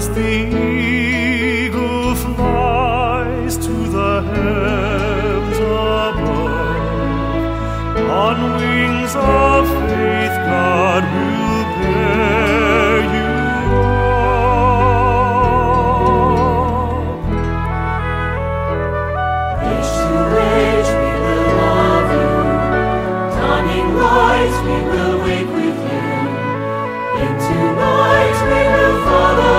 As the eagle flies to the heavens above, on wings of faith God will bear you up. Age to age we will love you, dawning light we will wake with you, into night we will follow.